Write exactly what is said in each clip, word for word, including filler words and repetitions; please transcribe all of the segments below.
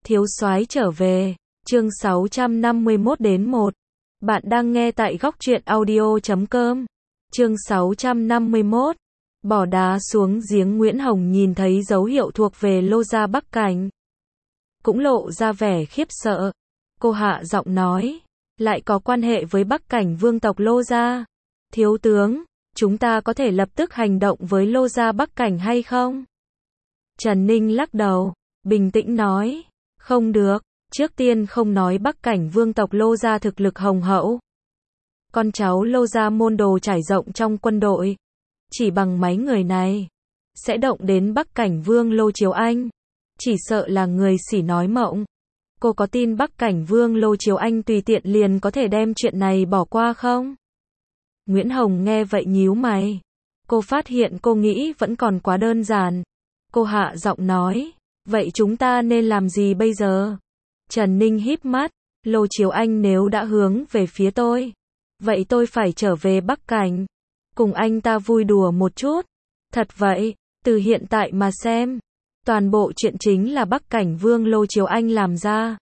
thiếu soái trở về, chương sáu trăm năm mươi mốt đến một. Bạn đang nghe tại góc truyện audio chấm com. Chương sáu trăm năm mươi mốt. Bỏ đá xuống giếng. Nguyễn Hồng nhìn thấy dấu hiệu thuộc về Lô gia Bắc Cảnh, cũng lộ ra vẻ khiếp sợ. Cô hạ giọng nói, lại có quan hệ với Bắc Cảnh vương tộc Lô gia. Thiếu tướng, chúng ta có thể lập tức hành động với Lô gia Bắc Cảnh hay không? Trần Ninh lắc đầu, bình tĩnh nói, không được, trước tiên không nói Bắc Cảnh vương tộc Lô gia thực lực hùng hậu. Con cháu Lô gia môn đồ trải rộng trong quân đội. Chỉ bằng mấy người này, sẽ động đến Bắc Cảnh vương Lô Chiếu Anh. Chỉ sợ là người xỉ nói mộng. Cô có tin Bắc Cảnh vương Lô Chiếu Anh tùy tiện liền có thể đem chuyện này bỏ qua không? Nguyễn Hồng nghe vậy nhíu mày. Cô phát hiện cô nghĩ vẫn còn quá đơn giản. Cô hạ giọng nói, vậy chúng ta nên làm gì bây giờ? Trần Ninh híp mắt, Lô Chiếu Anh nếu đã hướng về phía tôi, vậy tôi phải trở về Bắc Cảnh, cùng anh ta vui đùa một chút. Thật vậy, từ hiện tại mà xem, toàn bộ chuyện chính là Bắc Cảnh vương Lô Chiếu Anh làm ra.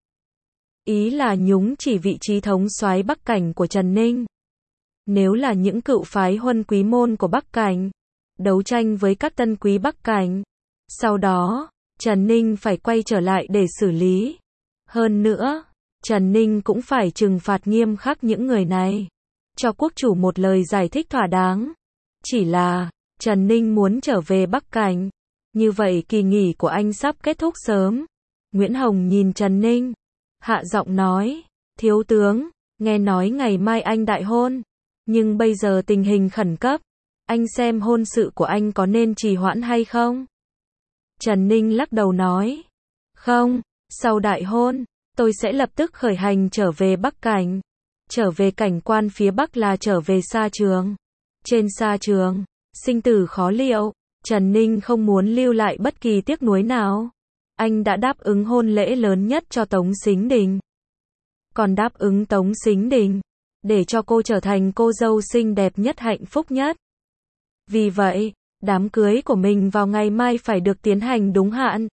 Ý là nhúng chỉ vị trí thống soái Bắc Cảnh của Trần Ninh. Nếu là những cựu phái huân quý môn của Bắc Cảnh, đấu tranh với các tân quý Bắc Cảnh, sau đó, Trần Ninh phải quay trở lại để xử lý. Hơn nữa, Trần Ninh cũng phải trừng phạt nghiêm khắc những người này, cho quốc chủ một lời giải thích thỏa đáng. Chỉ là, Trần Ninh muốn trở về Bắc Cảnh, như vậy kỳ nghỉ của anh sắp kết thúc sớm. Nguyễn Hồng nhìn Trần Ninh, hạ giọng nói, thiếu tướng, nghe nói ngày mai anh đại hôn, nhưng bây giờ tình hình khẩn cấp, anh xem hôn sự của anh có nên trì hoãn hay không? Trần Ninh lắc đầu nói, không, sau đại hôn, tôi sẽ lập tức khởi hành trở về Bắc Cảnh. Trở về cảnh quan phía Bắc là trở về sa trường. Trên sa trường, sinh tử khó liệu, Trần Ninh không muốn lưu lại bất kỳ tiếc nuối nào. Anh đã đáp ứng hôn lễ lớn nhất cho Tống Sính Đình, còn đáp ứng Tống Sính Đình, để cho cô trở thành cô dâu xinh đẹp nhất hạnh phúc nhất. Vì vậy, đám cưới của mình vào ngày mai phải được tiến hành đúng hạn.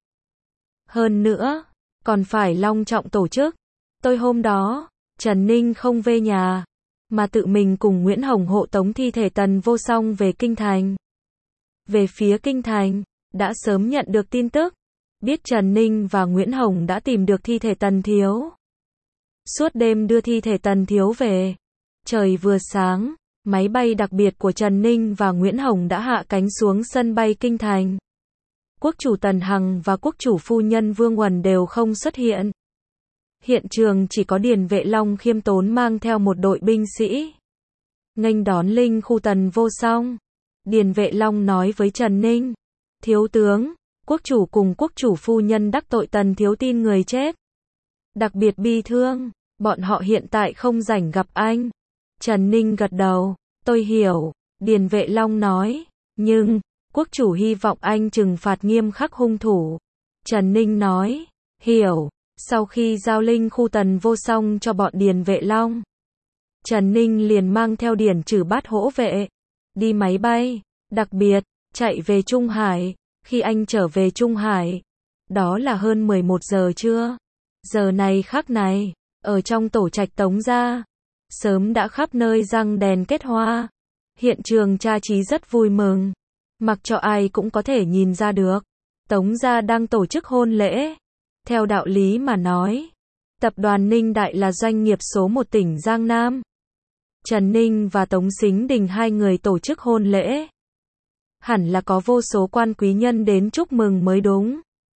Hơn nữa, còn phải long trọng tổ chức. Tôi hôm đó, Trần Ninh không về nhà, mà tự mình cùng Nguyễn Hồng hộ tống thi thể Tần Vô Song về Kinh Thành. Về phía Kinh Thành, đã sớm nhận được tin tức, biết Trần Ninh và Nguyễn Hồng đã tìm được thi thể Tần Thiếu. Suốt đêm đưa thi thể Tần Thiếu về. Trời vừa sáng, máy bay đặc biệt của Trần Ninh và Nguyễn Hồng đã hạ cánh xuống sân bay Kinh Thành. Quốc chủ Tần Hằng và quốc chủ phu nhân Vương Huẩn đều không xuất hiện. Hiện trường chỉ có Điền Vệ Long khiêm tốn mang theo một đội binh sĩ, nghênh đón linh khu Tần Vô Song. Điền Vệ Long nói với Trần Ninh, thiếu tướng, quốc chủ cùng quốc chủ phu nhân đắc tội Tần Thiếu tin người chết, đặc biệt bi thương, bọn họ hiện tại không rảnh gặp anh. Trần Ninh gật đầu, tôi hiểu. Điền Vệ Long nói, nhưng, quốc chủ hy vọng anh trừng phạt nghiêm khắc hung thủ. Trần Ninh nói, hiểu. Sau khi giao linh khu Tần Vô Song cho bọn Điền Vệ Long, Trần Ninh liền mang theo Điền Trừ Bát hỗ vệ, đi máy bay, đặc biệt, chạy về Trung Hải. Khi anh trở về Trung Hải, đó là hơn mười một giờ trưa. Giờ này khắc này, ở trong tổ trạch Tống gia, sớm đã khắp nơi răng đèn kết hoa. Hiện trường trang trí rất vui mừng, mặc cho ai cũng có thể nhìn ra được, Tống gia đang tổ chức hôn lễ. Theo đạo lý mà nói, tập đoàn Ninh Đại là doanh nghiệp số một tỉnh Giang Nam. Trần Ninh và Tống Sính Đình hai người tổ chức hôn lễ, hẳn là có vô số quan quý nhân đến chúc mừng mới đúng.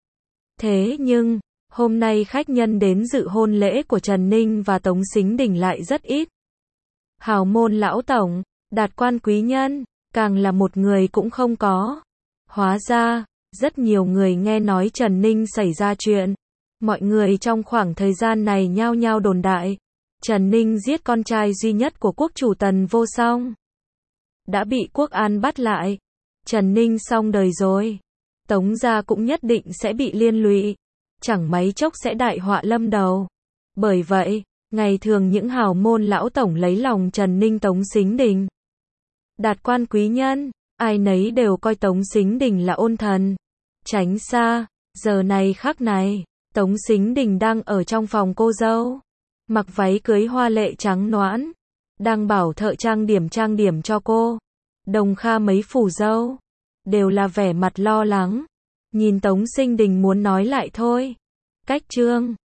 Thế nhưng, hôm nay khách nhân đến dự hôn lễ của Trần Ninh và Tống Sính Đình lại rất ít. Hào môn lão tổng, đạt quan quý nhân, càng là một người cũng không có. Hóa ra, rất nhiều người nghe nói Trần Ninh xảy ra chuyện. Mọi người trong khoảng thời gian này nhao nhao đồn đại, Trần Ninh giết con trai duy nhất của quốc chủ Tần Vô Song, đã bị quốc an bắt lại. Trần Ninh xong đời rồi. Tống gia cũng nhất định sẽ bị liên lụy, chẳng mấy chốc sẽ đại họa lâm đầu. Bởi vậy, ngày thường những hào môn lão tổng lấy lòng Trần Ninh Tống Sính Đình, đạt quan quý nhân, ai nấy đều coi Tống Sính Đình là ôn thần, tránh xa. Giờ này khắc này, Tống Sính Đình đang ở trong phòng cô dâu, mặc váy cưới hoa lệ trắng nõn, đang bảo thợ trang điểm trang điểm cho cô. Đồng Kha mấy phủ dâu đều là vẻ mặt lo lắng, nhìn Tống Sính Đình muốn nói lại thôi. Cách chương